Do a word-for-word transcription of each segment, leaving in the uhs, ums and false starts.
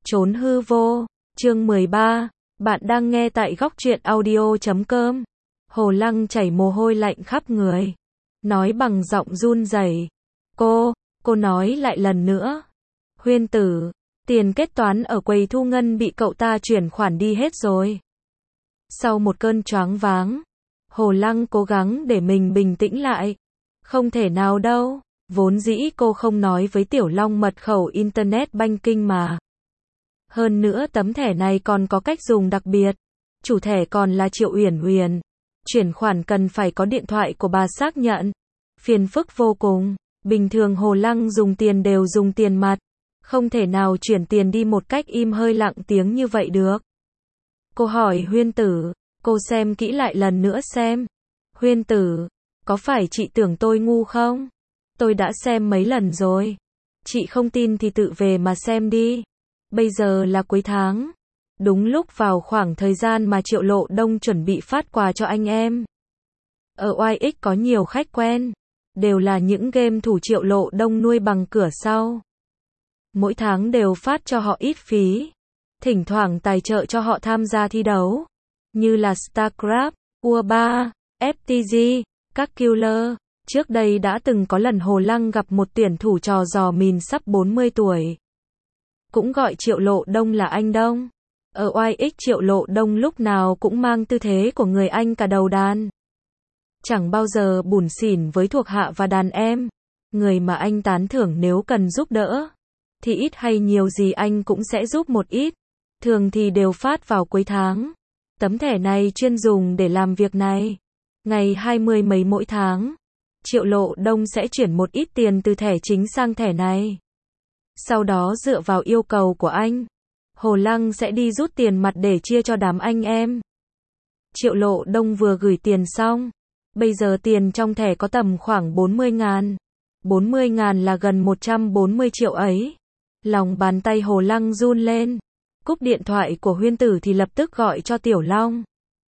Trốn hư vô, chương mười ba, bạn đang nghe tại góc truyện audio chấm com. Hồ Lăng chảy mồ hôi lạnh khắp người, nói bằng giọng run rẩy. Cô, cô nói lại lần nữa. Huyên tử, tiền kết toán ở quầy thu ngân bị cậu ta chuyển khoản đi hết rồi. Sau một cơn choáng váng, Hồ Lăng cố gắng để mình bình tĩnh lại. Không thể nào đâu, vốn dĩ cô không nói với Tiểu Long mật khẩu Internet Banking mà. Hơn nữa tấm thẻ này còn có cách dùng đặc biệt. Chủ thẻ còn là Triệu Uyển Uyển. Chuyển khoản cần phải có điện thoại của bà xác nhận. Phiền phức vô cùng. Bình thường Hồ Lăng dùng tiền đều dùng tiền mặt. Không thể nào chuyển tiền đi một cách im hơi lặng tiếng như vậy được. Cô hỏi Huyên tử, cô xem kỹ lại lần nữa xem. Huyên tử, có phải chị tưởng tôi ngu không? Tôi đã xem mấy lần rồi. Chị không tin thì tự về mà xem đi. Bây giờ là cuối tháng. Đúng lúc vào khoảng thời gian mà Triệu Lộ Đông chuẩn bị phát quà cho anh em. Ở oai ích có nhiều khách quen. Đều là những game thủ Triệu Lộ Đông nuôi bằng cửa sau. Mỗi tháng đều phát cho họ ít phí. Thỉnh thoảng tài trợ cho họ tham gia thi đấu. Như là StarCraft, u ba, ép tê giê, các killer. Trước đây đã từng có lần Hồ Lăng gặp một tuyển thủ trò giò mìn sắp bốn mươi tuổi. Cũng gọi Triệu Lộ Đông là anh Đông. Ở oai ích Triệu Lộ Đông lúc nào cũng mang tư thế của người anh cả đầu đàn. Chẳng bao giờ bủn xỉn với thuộc hạ và đàn em. Người mà anh tán thưởng nếu cần giúp đỡ. Thì ít hay nhiều gì anh cũng sẽ giúp một ít. Thường thì đều phát vào cuối tháng. Tấm thẻ này chuyên dùng để làm việc này. Ngày hai mươi mấy mỗi tháng. Triệu Lộ Đông sẽ chuyển một ít tiền từ thẻ chính sang thẻ này. Sau đó dựa vào yêu cầu của anh, Hồ Lăng sẽ đi rút tiền mặt để chia cho đám anh em. Triệu Lộ Đông vừa gửi tiền xong. Bây giờ tiền trong thẻ có tầm khoảng bốn mươi ngàn. bốn mươi ngàn là gần một trăm bốn mươi triệu ấy. Lòng bàn tay Hồ Lăng run lên. Cúp điện thoại của Huyên tử thì lập tức gọi cho Tiểu Long.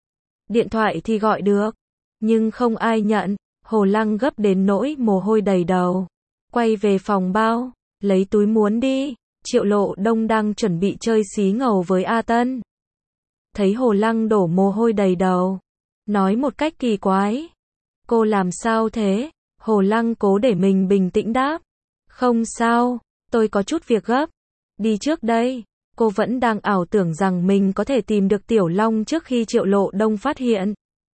Điện thoại thì gọi được, nhưng không ai nhận. Hồ Lăng gấp đến nỗi mồ hôi đầy đầu. Quay về phòng bao, lấy túi muốn đi. Triệu Lộ Đông đang chuẩn bị chơi xí ngầu với A Tân. Thấy Hồ Lăng đổ mồ hôi đầy đầu. Nói một cách kỳ quái. Cô làm sao thế? Hồ Lăng cố để mình bình tĩnh đáp. Không sao, tôi có chút việc gấp. Đi trước đây. Cô vẫn đang ảo tưởng rằng mình có thể tìm được Tiểu Long trước khi Triệu Lộ Đông phát hiện.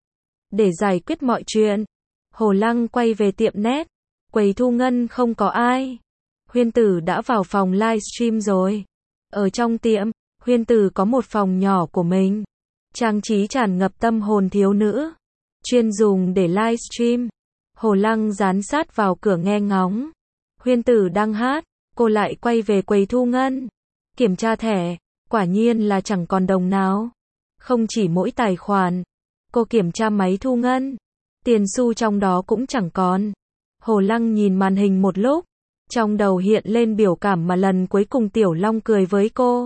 Để giải quyết mọi chuyện, Hồ Lăng quay về tiệm net. Quầy thu ngân không có ai. Huyên tử đã vào phòng livestream rồi. Ở trong tiệm, Huyên tử có một phòng nhỏ của mình. Trang trí tràn ngập tâm hồn thiếu nữ. Chuyên dùng để livestream. Hồ Lăng dán sát vào cửa nghe ngóng. Huyên tử đang hát, cô lại quay về quầy thu ngân. Kiểm tra thẻ, quả nhiên là chẳng còn đồng nào. Không chỉ mỗi tài khoản. Cô kiểm tra máy thu ngân. Tiền xu trong đó cũng chẳng còn. Hồ Lăng nhìn màn hình một lúc. Trong đầu hiện lên biểu cảm mà lần cuối cùng Tiểu Long cười với cô.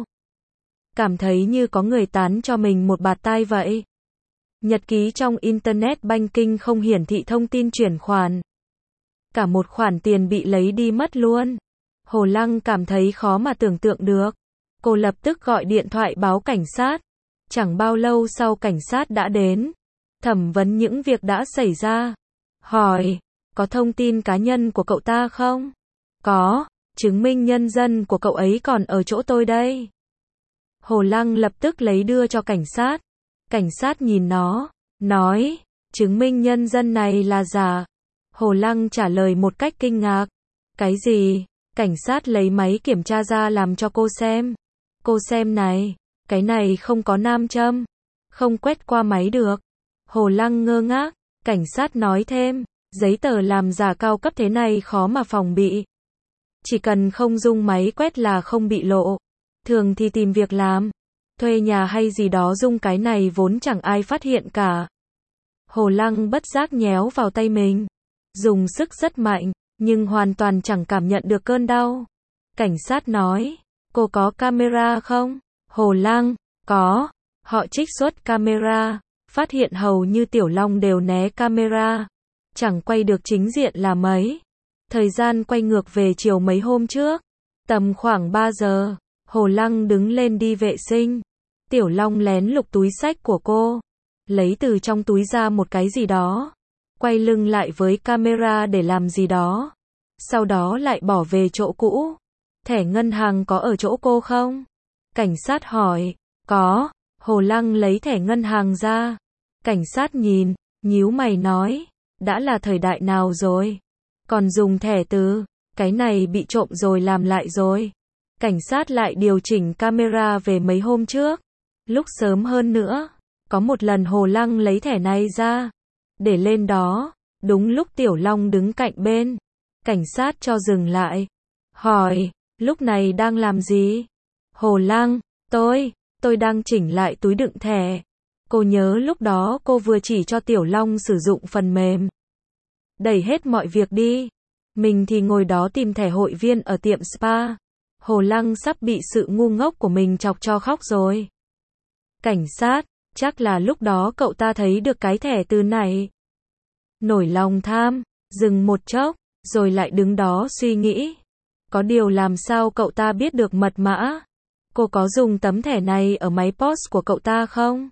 Cảm thấy như có người tán cho mình một bạt tai vậy. Nhật ký trong Internet Banking không hiển thị thông tin chuyển khoản. Cả một khoản tiền bị lấy đi mất luôn. Hồ Lăng cảm thấy khó mà tưởng tượng được. Cô lập tức gọi điện thoại báo cảnh sát. Chẳng bao lâu sau cảnh sát đã đến. Thẩm vấn những việc đã xảy ra. Hỏi, có thông tin cá nhân của cậu ta không? Có, chứng minh nhân dân của cậu ấy còn ở chỗ tôi đây. Hồ Lăng lập tức lấy đưa cho cảnh sát. Cảnh sát nhìn nó, nói, chứng minh nhân dân này là giả. Hồ Lăng trả lời một cách kinh ngạc. Cái gì? Cảnh sát lấy máy kiểm tra ra làm cho cô xem. Cô xem này, cái này không có nam châm. Không quét qua máy được. Hồ Lăng ngơ ngác. Cảnh sát nói thêm, giấy tờ làm giả cao cấp thế này khó mà phòng bị. Chỉ cần không dùng máy quét là không bị lộ. Thường thì tìm việc làm, thuê nhà hay gì đó dùng cái này vốn chẳng ai phát hiện cả. Hồ Lăng bất giác nhéo vào tay mình. Dùng sức rất mạnh, nhưng hoàn toàn chẳng cảm nhận được cơn đau. Cảnh sát nói, cô có camera không? Hồ Lăng, có. Họ trích xuất camera, phát hiện hầu như Tiểu Long đều né camera. Chẳng quay được chính diện là mấy. Thời gian quay ngược về chiều mấy hôm trước. Tầm khoảng ba giờ. Hồ Lăng đứng lên đi vệ sinh. Tiểu Long lén lục túi xách của cô, lấy từ trong túi ra một cái gì đó, quay lưng lại với camera để làm gì đó, sau đó lại bỏ về chỗ cũ. Thẻ ngân hàng có ở chỗ cô không? Cảnh sát hỏi. Có. Hồ Lăng lấy thẻ ngân hàng ra. Cảnh sát nhìn, nhíu mày nói, đã là thời đại nào rồi? Còn dùng thẻ từ, cái này bị trộm rồi làm lại rồi. Cảnh sát lại điều chỉnh camera về mấy hôm trước. Lúc sớm hơn nữa, có một lần Hồ Lăng lấy thẻ này ra, để lên đó, đúng lúc Tiểu Long đứng cạnh bên. Cảnh sát cho dừng lại, hỏi, lúc này đang làm gì? Hồ Lăng, tôi, tôi đang chỉnh lại túi đựng thẻ. Cô nhớ lúc đó cô vừa chỉ cho Tiểu Long sử dụng phần mềm. Đẩy hết mọi việc đi. Mình thì ngồi đó tìm thẻ hội viên ở tiệm spa. Hồ Lăng sắp bị sự ngu ngốc của mình chọc cho khóc rồi. Cảnh sát, chắc là lúc đó cậu ta thấy được cái thẻ từ này. Nổi lòng tham, dừng một chốc, rồi lại đứng đó suy nghĩ. Có điều làm sao cậu ta biết được mật mã? Cô có dùng tấm thẻ này ở máy pê ô ét của cậu ta không?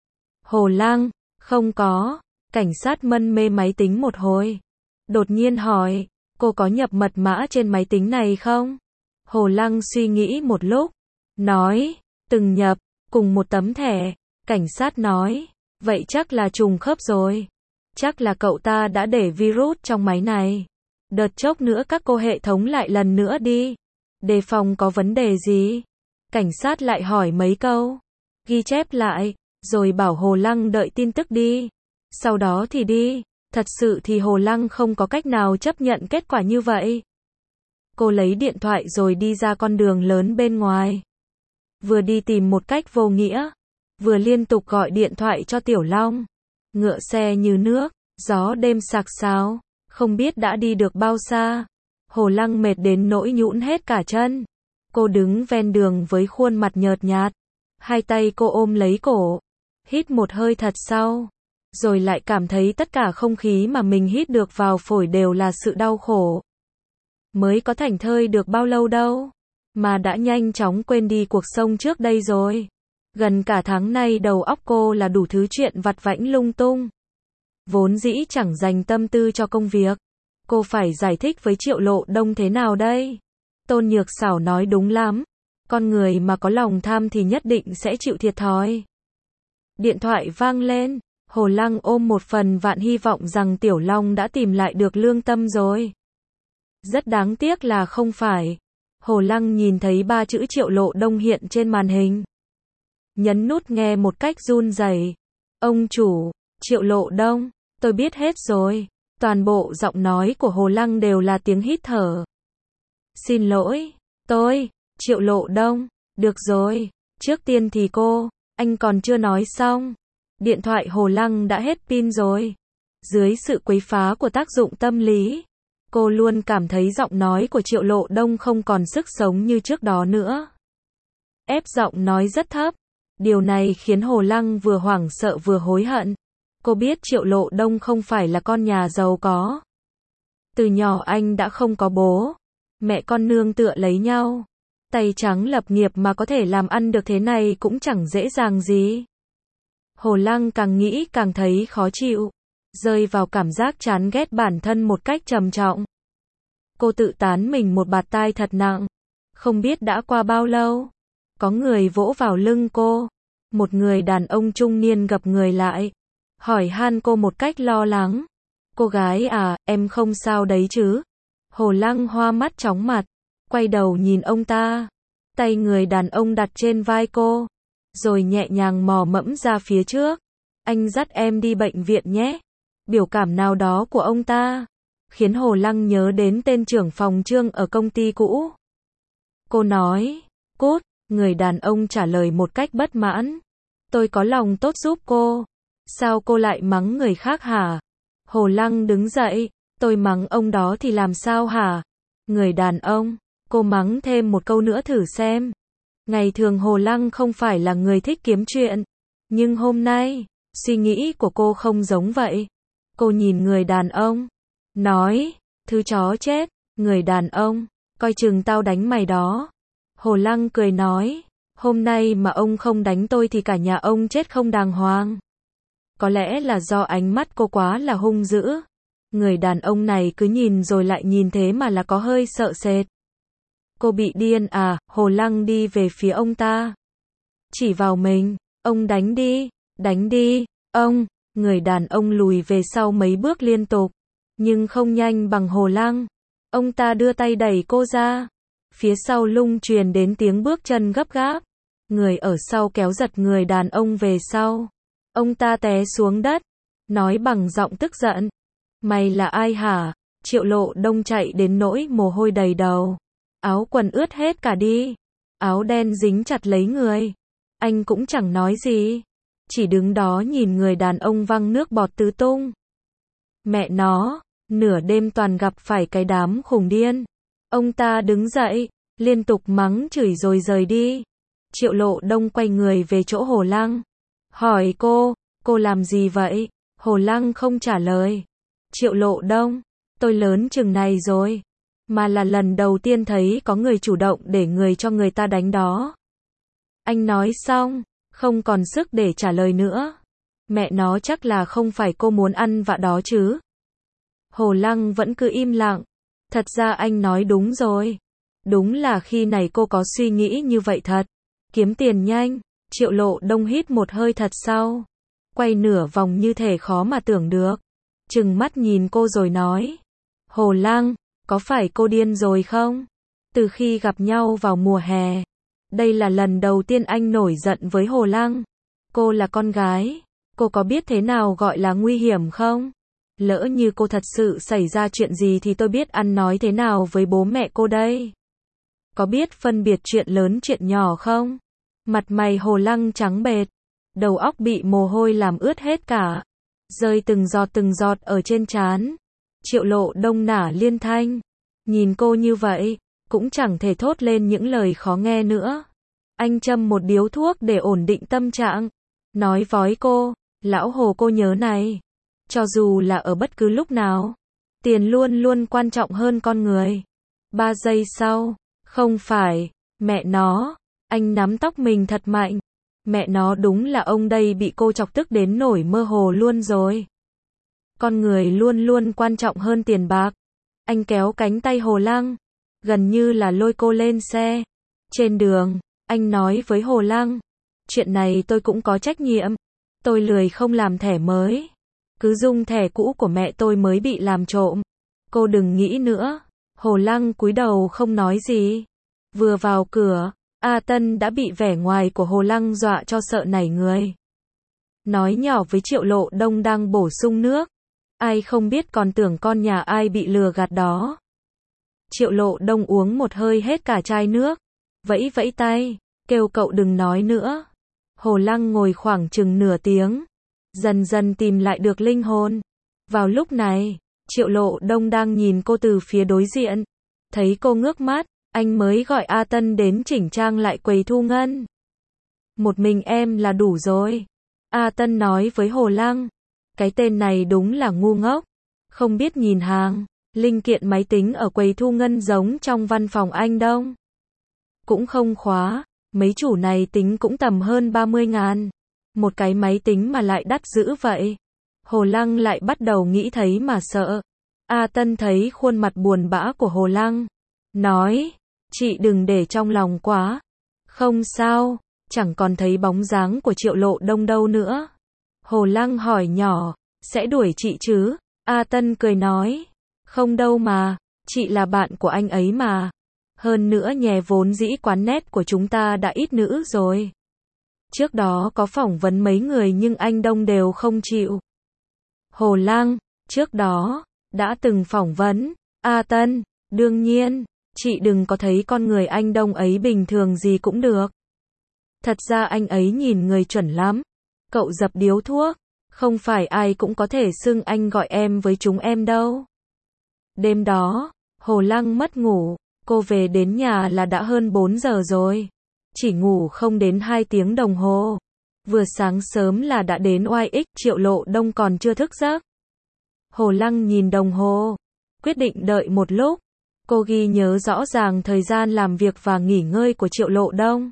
Hồ Lăng, không có. Cảnh sát mân mê máy tính một hồi. Đột nhiên hỏi, cô có nhập mật mã trên máy tính này không? Hồ Lăng suy nghĩ một lúc, nói, từng nhập, cùng một tấm thẻ. Cảnh sát nói, vậy chắc là trùng khớp rồi. Chắc là cậu ta đã để virus trong máy này. Đợt chốc nữa các cô hệ thống lại lần nữa đi. Đề phòng có vấn đề gì? Cảnh sát lại hỏi mấy câu. Ghi chép lại, rồi bảo Hồ Lăng đợi tin tức đi. Sau đó thì đi. Thật sự thì Hồ Lăng không có cách nào chấp nhận kết quả như vậy. Cô lấy điện thoại rồi đi ra con đường lớn bên ngoài. Vừa đi tìm một cách vô nghĩa, vừa liên tục gọi điện thoại cho Tiểu Long. Ngựa xe như nước, gió đêm sạc sáo, không biết đã đi được bao xa. Hồ Lăng mệt đến nỗi nhũn hết cả chân. Cô đứng ven đường với khuôn mặt nhợt nhạt. Hai tay cô ôm lấy cổ. Hít một hơi thật sâu. Rồi lại cảm thấy tất cả không khí mà mình hít được vào phổi đều là sự đau khổ. Mới có thảnh thơi được bao lâu đâu. Mà đã nhanh chóng quên đi cuộc sống trước đây rồi. Gần cả tháng nay đầu óc cô là đủ thứ chuyện vặt vãnh lung tung. Vốn dĩ chẳng dành tâm tư cho công việc. Cô phải giải thích với Triệu Lộ Đông thế nào đây? Tôn Nhược Xảo nói đúng lắm. Con người mà có lòng tham thì nhất định sẽ chịu thiệt thòi. Điện thoại vang lên. Hồ Lăng ôm một phần vạn hy vọng rằng Tiểu Long đã tìm lại được lương tâm rồi. Rất đáng tiếc là không phải. Hồ Lăng nhìn thấy ba chữ Triệu Lộ Đông hiện trên màn hình. Nhấn nút nghe một cách run rẩy. Ông chủ, Triệu Lộ Đông, tôi biết hết rồi. Toàn bộ giọng nói của Hồ Lăng đều là tiếng hít thở. Xin lỗi, tôi, Triệu Lộ Đông, được rồi, trước tiên thì cô, anh còn chưa nói xong. Điện thoại Hồ Lăng đã hết pin rồi. Dưới sự quấy phá của tác dụng tâm lý, cô luôn cảm thấy giọng nói của Triệu Lộ Đông không còn sức sống như trước đó nữa. Ép giọng nói rất thấp. Điều này khiến Hồ Lăng vừa hoảng sợ vừa hối hận. Cô biết Triệu Lộ Đông không phải là con nhà giàu có. Từ nhỏ anh đã không có bố. Mẹ con nương tựa lấy nhau. Tay trắng lập nghiệp mà có thể làm ăn được thế này cũng chẳng dễ dàng gì. Hồ Lăng càng nghĩ càng thấy khó chịu. Rơi vào cảm giác chán ghét bản thân một cách trầm trọng. Cô tự tán mình một bạt tai thật nặng. Không biết đã qua bao lâu. Có người vỗ vào lưng cô. Một người đàn ông trung niên gập người lại. Hỏi han cô một cách lo lắng. Cô gái à, em không sao đấy chứ? Hồ Lăng hoa mắt chóng mặt. Quay đầu nhìn ông ta. Tay người đàn ông đặt trên vai cô. Rồi nhẹ nhàng mò mẫm ra phía trước. Anh dắt em đi bệnh viện nhé. Biểu cảm nào đó của ông ta khiến Hồ Lăng nhớ đến tên trưởng phòng Trương ở công ty cũ. Cô nói, cút. Người đàn ông trả lời một cách bất mãn. Tôi có lòng tốt giúp cô. Sao cô lại mắng người khác hả? Hồ Lăng đứng dậy. Tôi mắng ông đó thì làm sao hả? Người đàn ông. Cô mắng thêm một câu nữa thử xem. Ngày thường Hồ Lăng không phải là người thích kiếm chuyện. Nhưng hôm nay, suy nghĩ của cô không giống vậy. Cô nhìn người đàn ông. Nói, thứ chó chết. Người đàn ông, coi chừng tao đánh mày đó. Hồ Lăng cười nói, hôm nay mà ông không đánh tôi thì cả nhà ông chết không đàng hoàng. Có lẽ là do ánh mắt cô quá là hung dữ. Người đàn ông này cứ nhìn rồi lại nhìn thế mà là có hơi sợ sệt. Cô bị điên à? Hồ Lăng đi về phía ông ta. Chỉ vào mình, ông đánh đi, đánh đi, ông. Người đàn ông lùi về sau mấy bước liên tục, nhưng không nhanh bằng Hồ Lăng. Ông ta đưa tay đẩy cô ra. Phía sau lung truyền đến tiếng bước chân gấp gáp. Người ở sau kéo giật người đàn ông về sau. Ông ta té xuống đất, nói bằng giọng tức giận. Mày là ai hả? Triệu Lộ Đông chạy đến nỗi mồ hôi đầy đầu. Áo quần ướt hết cả đi. Áo đen dính chặt lấy người. Anh cũng chẳng nói gì. Chỉ đứng đó nhìn người đàn ông văng nước bọt tứ tung. Mẹ nó, nửa đêm toàn gặp phải cái đám khùng điên. Ông ta đứng dậy, liên tục mắng chửi rồi rời đi. Triệu Lộ Đông quay người về chỗ Hồ Lăng. Hỏi cô, cô làm gì vậy? Hồ Lăng không trả lời. Triệu Lộ Đông, tôi lớn chừng này rồi. Mà là lần đầu tiên thấy có người chủ động để người cho người ta đánh đó. Anh nói xong, không còn sức để trả lời nữa. Mẹ nó chắc là không phải cô muốn ăn vạ đó chứ. Hồ Lăng vẫn cứ im lặng. Thật ra anh nói đúng rồi. Đúng là khi này cô có suy nghĩ như vậy thật. Kiếm tiền nhanh. Triệu Lộ Đông hít một hơi thật sâu. Quay nửa vòng như thể khó mà tưởng được. Trừng mắt nhìn cô rồi nói. Hồ Lăng, có phải cô điên rồi không? Từ khi gặp nhau vào mùa hè, đây là lần đầu tiên anh nổi giận với Hồ Lăng. Cô là con gái, cô có biết thế nào gọi là nguy hiểm không? Lỡ như cô thật sự xảy ra chuyện gì thì tôi biết ăn nói thế nào với bố mẹ cô đây. Có biết phân biệt chuyện lớn chuyện nhỏ không? Mặt mày Hồ Lăng trắng bệch, đầu óc bị mồ hôi làm ướt hết cả, rơi từng giọt từng giọt ở trên trán. Triệu Lộ Đông nả liên thanh, nhìn cô như vậy, cũng chẳng thể thốt lên những lời khó nghe nữa. Anh châm một điếu thuốc để ổn định tâm trạng, nói với cô, lão Hồ cô nhớ này, cho dù là ở bất cứ lúc nào, tiền luôn luôn quan trọng hơn con người. Ba giây sau, không phải, mẹ nó, anh nắm tóc mình thật mạnh. Mẹ nó đúng là ông đây bị cô chọc tức đến nổi mơ hồ luôn rồi. Con người luôn luôn quan trọng hơn tiền bạc. Anh kéo cánh tay Hồ Lăng, gần như là lôi cô lên xe. Trên đường, anh nói với Hồ Lăng, chuyện này tôi cũng có trách nhiệm. Tôi lười không làm thẻ mới, cứ dùng thẻ cũ của mẹ tôi mới bị làm trộm. Cô đừng nghĩ nữa. Hồ Lăng cúi đầu không nói gì. Vừa vào cửa, A Tân đã bị vẻ ngoài của Hồ Lăng dọa cho sợ nảy người. Nói nhỏ với Triệu Lộ Đông đang bổ sung nước. Ai không biết còn tưởng con nhà ai bị lừa gạt đó. Triệu Lộ Đông uống một hơi hết cả chai nước. Vẫy vẫy tay, kêu cậu đừng nói nữa. Hồ Lăng ngồi khoảng chừng nửa tiếng. Dần dần tìm lại được linh hồn. Vào lúc này, Triệu Lộ Đông đang nhìn cô từ phía đối diện. Thấy cô ngước mắt, anh mới gọi A Tân đến chỉnh trang lại quầy thu ngân. Một mình em là đủ rồi. A Tân nói với Hồ Lăng. Cái tên này đúng là ngu ngốc. Không biết nhìn hàng, linh kiện máy tính ở quầy thu ngân giống trong văn phòng anh đâu. Cũng không khóa, mấy chủ này tính cũng tầm hơn ba mươi ngàn. Một cái máy tính mà lại đắt dữ vậy. Hồ Lăng lại bắt đầu nghĩ thấy mà sợ. A Tân thấy khuôn mặt buồn bã của Hồ Lăng. Nói, chị đừng để trong lòng quá. Không sao, chẳng còn thấy bóng dáng của Triệu Lộ Đông đâu nữa. Hồ Lăng hỏi nhỏ, sẽ đuổi chị chứ? A Tân cười nói, không đâu mà, chị là bạn của anh ấy mà. Hơn nữa nhè vốn dĩ quán net của chúng ta đã ít nữ rồi. Trước đó có phỏng vấn mấy người nhưng anh Đông đều không chịu. Hồ Lăng, trước đó, đã từng phỏng vấn. A Tân, đương nhiên, chị đừng có thấy con người anh Đông ấy bình thường gì cũng được. Thật ra anh ấy nhìn người chuẩn lắm. Cậu dập điếu thuốc, không phải ai cũng có thể xưng anh gọi em với chúng em đâu. Đêm đó, Hồ Lăng mất ngủ, cô về đến nhà là đã hơn bốn giờ rồi. Chỉ ngủ không đến hai tiếng đồng hồ. Vừa sáng sớm là đã đến oai ích, Triệu Lộ Đông còn chưa thức giấc. Hồ Lăng nhìn đồng hồ, quyết định đợi một lúc. Cô ghi nhớ rõ ràng thời gian làm việc và nghỉ ngơi của Triệu Lộ Đông.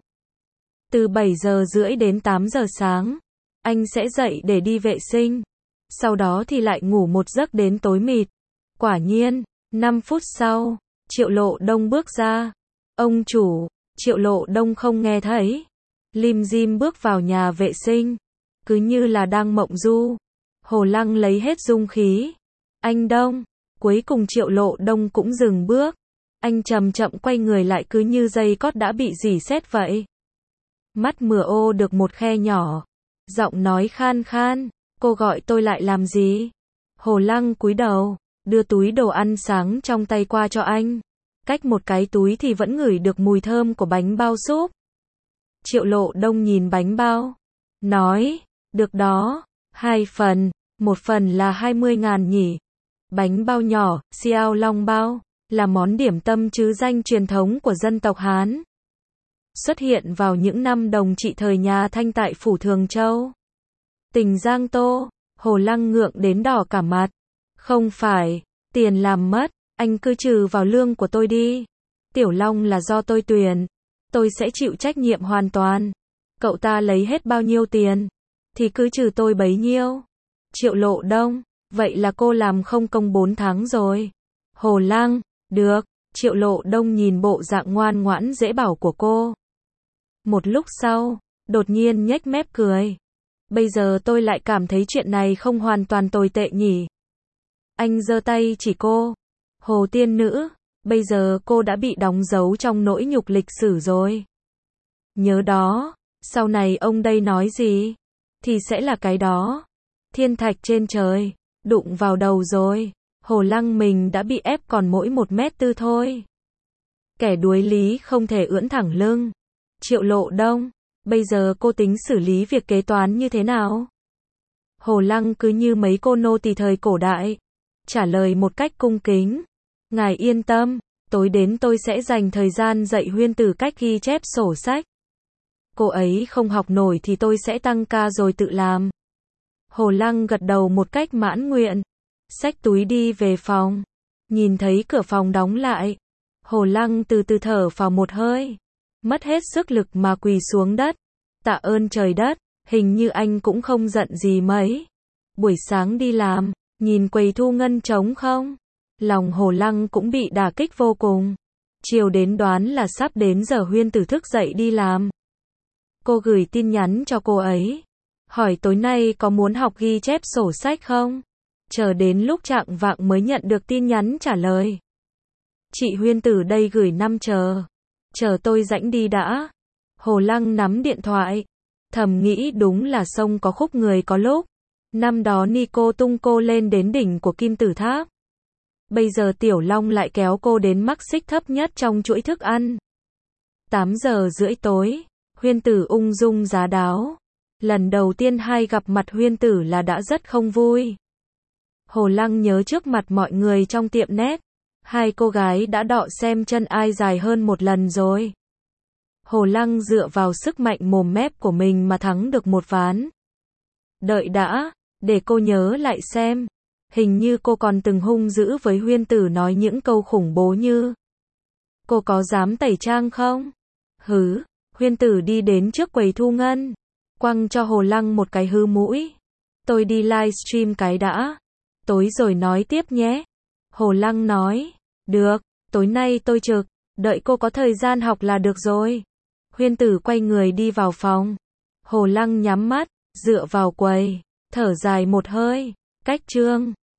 Từ bảy giờ rưỡi đến tám giờ sáng, anh sẽ dậy để đi vệ sinh. Sau đó thì lại ngủ một giấc đến tối mịt. Quả nhiên, năm phút sau, Triệu Lộ Đông bước ra. Ông chủ, Triệu Lộ Đông không nghe thấy. Lim dim bước vào nhà vệ sinh. Cứ như là đang mộng du. Hồ Lăng lấy hết dung khí. Anh Đông. Cuối cùng Triệu Lộ Đông cũng dừng bước. Anh chậm chậm quay người lại cứ như dây cót đã bị rỉ sét vậy. Mắt mửa ô được một khe nhỏ. Giọng nói khan khan. Cô gọi tôi lại làm gì? Hồ Lăng cúi đầu, đưa túi đồ ăn sáng trong tay qua cho anh. Cách một cái túi thì vẫn ngửi được mùi thơm của bánh bao súp. Triệu Lộ Đông nhìn bánh bao. Nói, được đó, hai phần, một phần là hai mươi ngàn nhỉ. Bánh bao nhỏ, xiao long bao, là món điểm tâm trứ danh truyền thống của dân tộc Hán. Xuất hiện vào những năm đồng trị thời nhà Thanh tại phủ Thường Châu. Tỉnh Giang Tô, Hồ Lăng ngượng đến đỏ cả mặt. Không phải, tiền làm mất, anh cứ trừ vào lương của tôi đi. Tiểu Long là do tôi tuyển. Tôi sẽ chịu trách nhiệm hoàn toàn. Cậu ta lấy hết bao nhiêu tiền, thì cứ trừ tôi bấy nhiêu. Triệu Lộ Đông, vậy là cô làm không công bốn tháng rồi. Hồ Lăng, được. Triệu Lộ Đông nhìn bộ dạng ngoan ngoãn dễ bảo của cô. Một lúc sau, đột nhiên nhếch mép cười. Bây giờ tôi lại cảm thấy chuyện này không hoàn toàn tồi tệ nhỉ. Anh giơ tay chỉ cô. Hồ tiên nữ, bây giờ cô đã bị đóng dấu trong nỗi nhục lịch sử rồi. Nhớ đó, sau này ông đây nói gì, thì sẽ là cái đó. Thiên thạch trên trời, đụng vào đầu rồi. Hồ Lăng mình đã bị ép còn mỗi một mét tư thôi. Kẻ đuối lý không thể ưỡn thẳng lưng. Triệu Lộ Đông, bây giờ cô tính xử lý việc kế toán như thế nào? Hồ Lăng cứ như mấy cô nô tỳ thời cổ đại, trả lời một cách cung kính. Ngài yên tâm, tối đến tôi sẽ dành thời gian dạy Huyên Tử cách ghi chép sổ sách. Cô ấy không học nổi thì tôi sẽ tăng ca rồi tự làm. Hồ Lăng gật đầu một cách mãn nguyện. Xách túi đi về phòng. Nhìn thấy cửa phòng đóng lại. Hồ Lăng từ từ thở vào một hơi. Mất hết sức lực mà quỳ xuống đất. Tạ ơn trời đất, hình như anh cũng không giận gì mấy. Buổi sáng đi làm, nhìn quầy thu ngân trống không? Lòng Hồ Lăng cũng bị đả kích vô cùng. Chiều đến đoán là sắp đến giờ Huyên Tử thức dậy đi làm. Cô gửi tin nhắn cho cô ấy. Hỏi tối nay có muốn học ghi chép sổ sách không? Chờ đến lúc chạng vạng mới nhận được tin nhắn trả lời. Chị Huyên Tử đây gửi năm chờ. Chờ tôi rảnh đi đã. Hồ Lăng nắm điện thoại. Thầm nghĩ đúng là sông có khúc người có lúc. Năm đó Nico tung cô lên đến đỉnh của kim tự tháp. Bây giờ Tiểu Long lại kéo cô đến mắc xích thấp nhất trong chuỗi thức ăn. tám giờ rưỡi tối, Huyên Tử ung dung giá đáo. Lần đầu tiên hai gặp mặt Huyên Tử là đã rất không vui. Hồ Lăng nhớ trước mặt mọi người trong tiệm nét. Hai cô gái đã đọ xem chân ai dài hơn một lần rồi. Hồ Lăng dựa vào sức mạnh mồm mép của mình mà thắng được một ván. Đợi đã, để cô nhớ lại xem. Hình như cô còn từng hung dữ với Huyên Tử nói những câu khủng bố như: cô có dám tẩy trang không? Hứ, Huyên Tử đi đến trước quầy thu ngân. Quăng cho Hồ Lăng một cái hư mũi. Tôi đi livestream cái đã. Tối rồi nói tiếp nhé. Hồ Lăng nói. Được, tối nay tôi trực. Đợi cô có thời gian học là được rồi. Huyên Tử quay người đi vào phòng. Hồ Lăng nhắm mắt, dựa vào quầy. Thở dài một hơi. Cách chương.